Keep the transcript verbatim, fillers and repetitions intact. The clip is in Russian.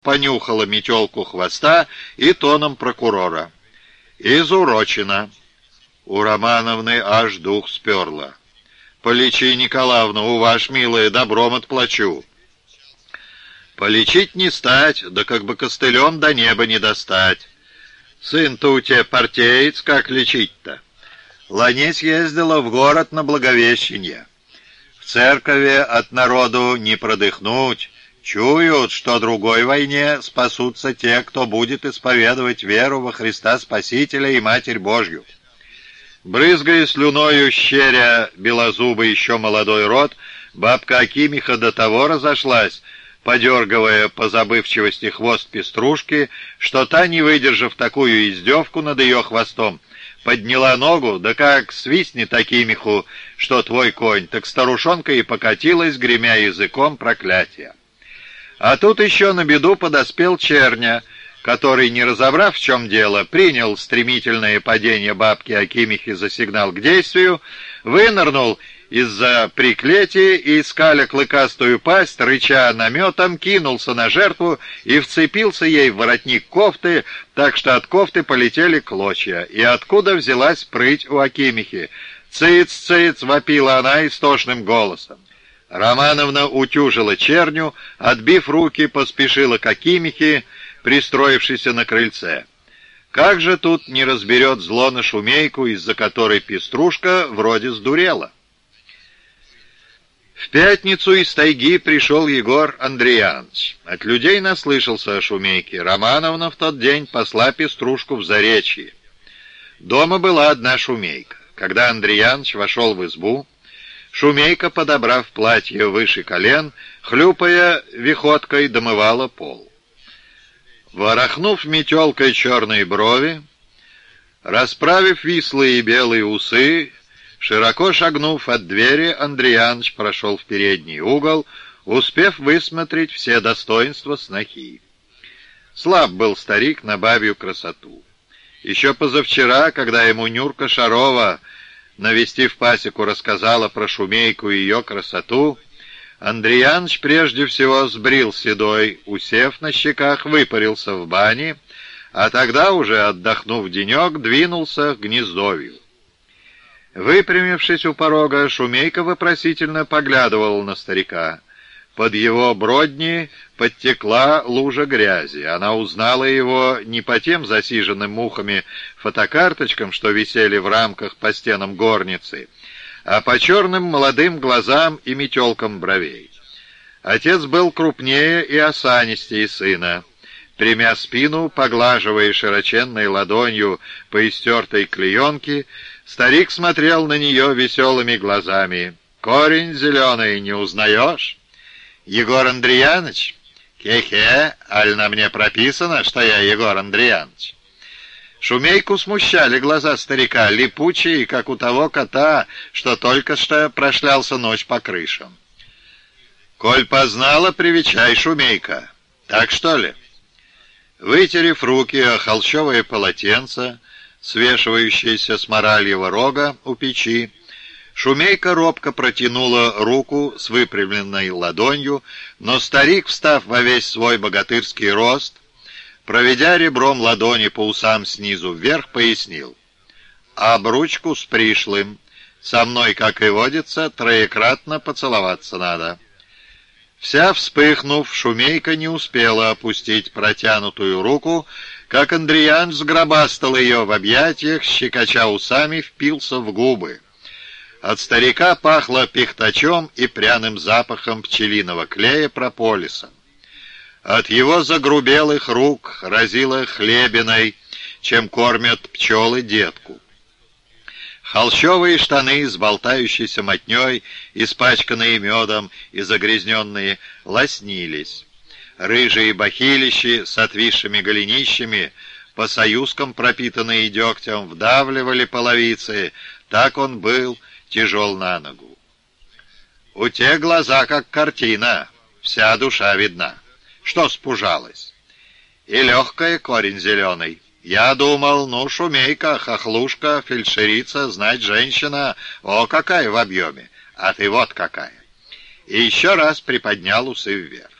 понюхала метелку хвоста и тоном прокурора. «Изурочено». У Романовны аж дух сперло. «Полечи, Николаевна, у ваш, милая, добром отплачу». «Полечить не стать, да как бы костылем до неба не достать. Сын-то у тебя партеец, как лечить-то?» Ланись ездила в город на Благовещенье. В церкови от народу не продыхнуть. Чуют, что другой войне спасутся те, кто будет исповедовать веру во Христа Спасителя и Матерь Божью. Брызгая слюною щеря белозубый еще молодой рот, бабка Акимиха до того разошлась, подергивая по забывчивости хвост пеструшки, что та, не выдержав такую издевку над ее хвостом, подняла ногу, да как свистнет Акимиху, что твой конь, так старушонка и покатилась, гремя языком проклятия. А тут еще на беду подоспел Черня, который, не разобрав, в чем дело, принял стремительное падение бабки Акимихи за сигнал к действию, вынырнул из-за приклетия и, скаля клыкастую пасть, рыча наметом, кинулся на жертву и вцепился ей в воротник кофты, так что от кофты полетели клочья. И откуда взялась прыть у Акимихи? «Цыц, цыц!» — вопила она истошным голосом. Романовна утюжила Черню, отбив руки, поспешила к Акимихе, пристроившейся на крыльце. Как же тут не разберет зло на шумейку, из-за которой пеструшка вроде сдурела? В пятницу из тайги пришел Егор Андреяныч. От людей наслышался о шумейке. Романовна в тот день посла пеструшку в Заречье. Дома была одна шумейка. Когда Андреяныч вошел в избу, шумейка, подобрав платье выше колен, хлюпая виходкой, домывала пол. Ворохнув метелкой черные брови, расправив вислые белые усы, широко шагнув от двери, Андреяныч прошел в передний угол, успев высмотреть все достоинства снохи. Слаб был старик на бабью красоту. Еще позавчера, когда ему Нюрка Шарова, навестив пасеку, рассказала про шумейку и ее красоту, Андреяныч прежде всего сбрил седой, усев на щеках, выпарился в бане, а тогда, уже отдохнув денек, двинулся к гнездовью. Выпрямившись у порога, шумейка вопросительно поглядывала на старика. Под его бродни подтекла лужа грязи. Она узнала его не по тем засиженным мухами фотокарточкам, что висели в рамках по стенам горницы, а по черным молодым глазам и метелкам бровей. Отец был крупнее и осанистее сына. Тремя спину, поглаживая широченной ладонью по истертой клеенке, старик смотрел на нее веселыми глазами. «Корень зеленый не узнаешь? Егор Андреяныч? Хе-хе, аль на мне прописано, что я Егор Андреяныч?» Шумейку смущали глаза старика, липучие, как у того кота, что только что прошлялся ночь по крышам. «Коль познала, привечай, шумейка. Так что ли?» Вытерев руки о холщовое полотенце, свешивающееся с моральего рога у печи, шумейка робко протянула руку с выпрямленной ладонью, но старик, встав во весь свой богатырский рост, проведя ребром ладони по усам снизу вверх, пояснил: «Обручку с пришлым. Со мной, как и водится, троекратно поцеловаться надо». Вся вспыхнув, шумейка не успела опустить протянутую руку, как Андреяныч сгробастал ее в объятиях, щекоча усами, впился в губы. От старика пахло пихтачом и пряным запахом пчелиного клея прополиса. От его загрубелых рук разило хлебиной, чем кормят пчелы детку. Холщовые штаны с болтающейся мотней, испачканные медом и загрязненные, лоснились. Рыжие бахилищи с отвисшими голенищами, по союзкам пропитанные дегтем, вдавливали половицы, так он был тяжел на ногу. «У те глаза, как картина, вся душа видна. Что спужалась? И легкая, корень зеленый. Я думал, ну, шумейка, хохлушка, фельдшерица, знать женщина, о, какая в объеме, а ты вот какая». И еще раз приподнял усы вверх.